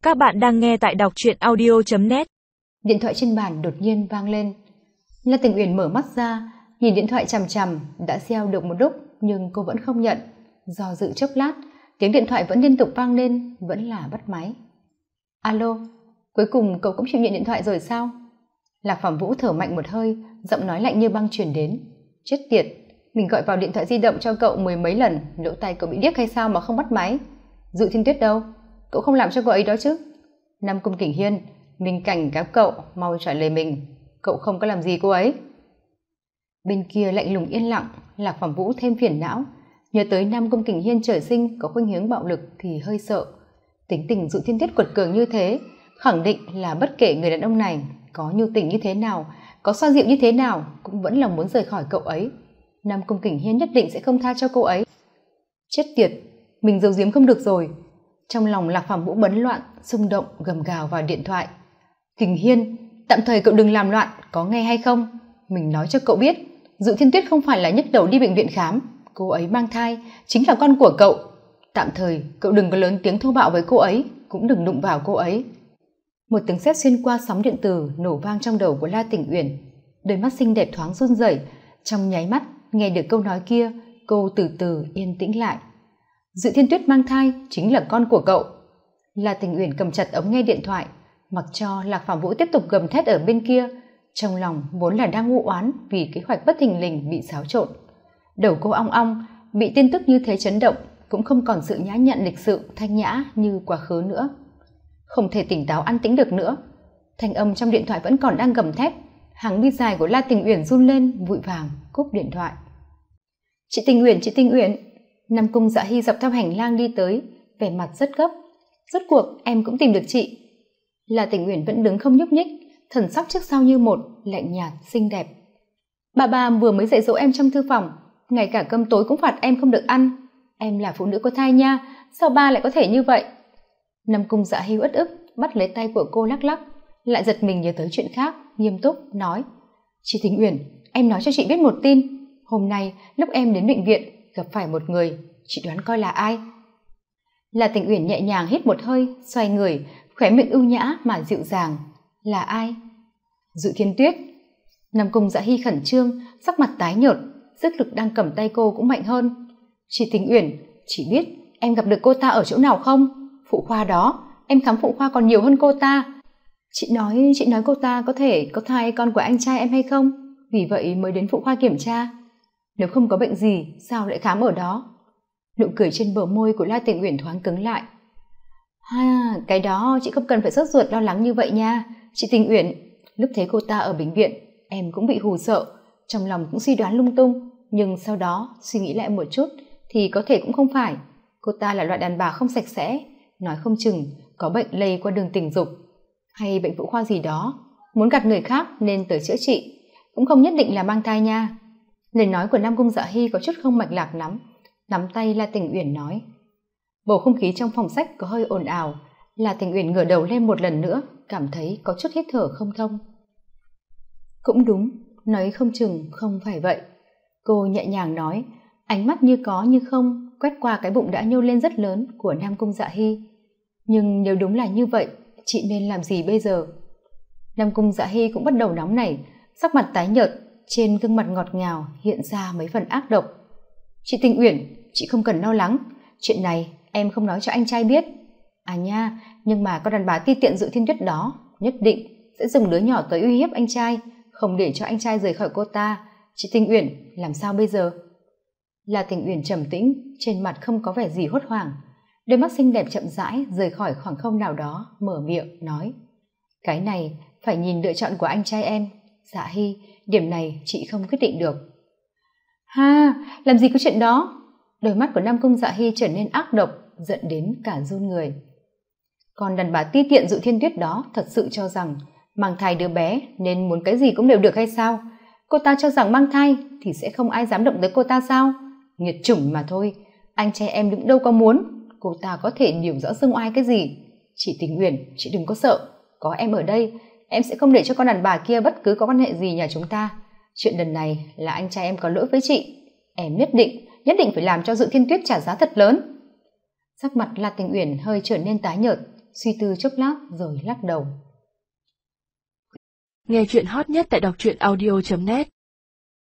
Các bạn đang nghe tại đọc truyện audio.net. Điện thoại trên bàn đột nhiên vang lên. La Tình Uyển mở mắt ra, nhìn điện thoại chằm chằm, đã reo được một lúc nhưng cô vẫn không nhận. Do dự chốc lát, tiếng điện thoại vẫn liên tục vang lên, vẫn là bắt máy. Alo, cuối cùng cậu cũng chịu nhận điện thoại rồi sao? Lạc Phạm Vũ thở mạnh một hơi, giọng nói lạnh như băng truyền đến. Chết tiệt, mình gọi vào điện thoại di động cho cậu mười mấy lần, lỗ tai cậu bị điếc hay sao mà không bắt máy? Dụ Thiên Tuyết đâu? Cậu không làm cho cô ấy đó chứ? Nam Cung Kình Hiên, mình cảnh cáo cậu mau trả lời mình, cậu không có làm gì cô ấy. Bên kia lạnh lùng yên lặng, Lạc Phạm Vũ thêm phiền não, nhớ tới Nam Cung Kình Hiên trời sinh có khuynh hướng bạo lực thì hơi sợ. Tính tình Dụ Thiên Tuyết quật cường như thế, khẳng định là bất kể người đàn ông này có nhu tình như thế nào, có xoa dịu như thế nào, cũng vẫn là muốn rời khỏi cậu ấy. Nam Cung Kình Hiên nhất định sẽ không tha cho cô ấy. Chết tiệt, mình giấu giếm không được rồi. Trong lòng Lạc Phạm Vũ bấn loạn, xung động gầm gào vào điện thoại. Kình Hiên, tạm thời cậu đừng làm loạn, có nghe hay không? Mình nói cho cậu biết, Dụ Thiên Tuyết không phải là nhấc đầu đi bệnh viện khám, cô ấy mang thai, chính là con của cậu. Tạm thời cậu đừng có lớn tiếng thô bạo với cô ấy, cũng đừng đụng vào cô ấy. Một tiếng sét xuyên qua sóng điện tử nổ vang trong đầu của La Tình Uyển, đôi mắt xinh đẹp thoáng run rẩy. Trong nháy mắt nghe được câu nói kia, cô từ từ yên tĩnh lại. Dụ Thiên Tuyết mang thai chính là con của cậu. La Tình Uyển cầm chặt ống nghe điện thoại, mặc cho Lạc Phạm Vũ tiếp tục gầm thét ở bên kia, trong lòng vốn là đang u oán vì kế hoạch bất thình lình bị xáo trộn. Đầu cô ong ong, bị tin tức như thế chấn động, cũng không còn sự nhã nhặn lịch sự thanh nhã như quá khứ nữa. Không thể tỉnh táo an tĩnh được nữa. Thanh âm trong điện thoại vẫn còn đang gầm thét, hàng mi dài của La Tình Uyển run lên, vội vàng cúp điện thoại. Chị Tình Uyển. Nam Cung Dạ Hy dọc theo hành lang đi tới, vẻ mặt rất gấp. Rốt cuộc em cũng tìm được chị. La Tình Uyển vẫn đứng không nhúc nhích, thần sắc trước sau như một, lạnh nhạt xinh đẹp. Bà vừa mới dạy dỗ em trong thư phòng, ngay cả cơm tối cũng phạt em không được ăn. Em là phụ nữ có thai nha, sao ba lại có thể như vậy? Nam Cung Dạ Hy uất ức bắt lấy tay của cô lắc lắc, lại giật mình nhớ tới chuyện khác, nghiêm túc nói: Chị Tình Uyển, em nói cho chị biết một tin. Hôm nay lúc em đến bệnh viện gặp phải một người, chị đoán coi là ai? La Tình Uyển nhẹ nhàng hít một hơi, xoay người, khóe miệng ưu nhã mà dịu dàng. Là ai? Dụ Thiên Tuyết. Nam Cung Dạ Hy khẩn trương, sắc mặt tái nhợt, sức lực đang cầm tay cô cũng mạnh hơn. Chị Tình Uyển, chị biết em gặp được cô ta ở chỗ nào không? Phụ khoa đó, em khám phụ khoa còn nhiều hơn cô ta. Chị nói cô ta có thể có thai con của anh trai em hay không? Vì vậy mới đến phụ khoa kiểm tra. Nếu không có bệnh gì, sao lại khám ở đó? Nụ cười trên bờ môi của La Tình Uyển thoáng cứng lại. Cái đó chị không cần phải sốt ruột lo lắng như vậy nha. Chị Tình Uyển, lúc thấy cô ta ở bệnh viện, em cũng bị hù sợ, trong lòng cũng suy đoán lung tung, nhưng sau đó suy nghĩ lại một chút thì có thể cũng không phải. Cô ta là loại đàn bà không sạch sẽ, nói không chừng có bệnh lây qua đường tình dục hay bệnh phụ khoa gì đó, muốn gạt người khác nên tới chữa trị, cũng không nhất định là mang thai nha. Lời nói của Nam Cung Dạ Hy có chút không mạch lạc lắm, nắm tay La Tình Uyển nói. Bầu không khí trong phòng sách có hơi ồn ào, La Tình Uyển ngửa đầu lên một lần nữa, cảm thấy có chút hít thở không thông. Cũng đúng, nói không chừng không phải vậy. Cô nhẹ nhàng nói, ánh mắt như có như không quét qua cái bụng đã nhô lên rất lớn của Nam Cung Dạ Hy. Nhưng nếu đúng là như vậy, chị nên làm gì bây giờ? Nam Cung Dạ Hy cũng bắt đầu nóng nảy, sắc mặt tái nhợt, trên gương mặt ngọt ngào hiện ra mấy phần ác độc. Chị Tình Uyển, chị không cần lo lắng, chuyện này em không nói cho anh trai biết. À nha, nhưng mà con đàn bà ti tiện Dụ Thiên Tuyết đó nhất định sẽ dùng đứa nhỏ tới uy hiếp anh trai, không để cho anh trai rời khỏi cô ta. Chị Tình Uyển, làm sao bây giờ? La Tình Uyển trầm tĩnh, trên mặt không có vẻ gì hốt hoảng, đôi mắt xinh đẹp chậm rãi rời khỏi khoảng không nào đó, mở miệng nói: Cái này phải nhìn lựa chọn của anh trai em. Dạ Hy, điểm này chị không quyết định được. Làm gì có chuyện đó? Đôi mắt của Nam Cung Dạ Hy trở nên ác độc, giận đến cả run người. Còn đàn bà ti tiện Dụ Thiên Tuyết đó thật sự cho rằng mang thai đứa bé nên muốn cái gì cũng đều được hay sao? Cô ta cho rằng mang thai thì sẽ không ai dám động tới cô ta sao? Nghiệt chủng mà thôi, anh trai em cũng đâu có muốn. Cô ta có thể hiểu rõ xưng oai cái gì? Chị Tình Uyển, chị đừng có sợ, có em ở đây, em sẽ không để cho con đàn bà kia bất cứ có quan hệ gì nhà chúng ta. Chuyện lần này là anh trai em có lỗi với chị, em nhất định phải làm cho Dụ Thiên Tuyết trả giá thật lớn. Sắc mặt La Tình Uyển hơi trở nên tái nhợt, suy tư chốc lát rồi lắc đầu. Nghe chuyện hot nhất tại đọc truyện audio.net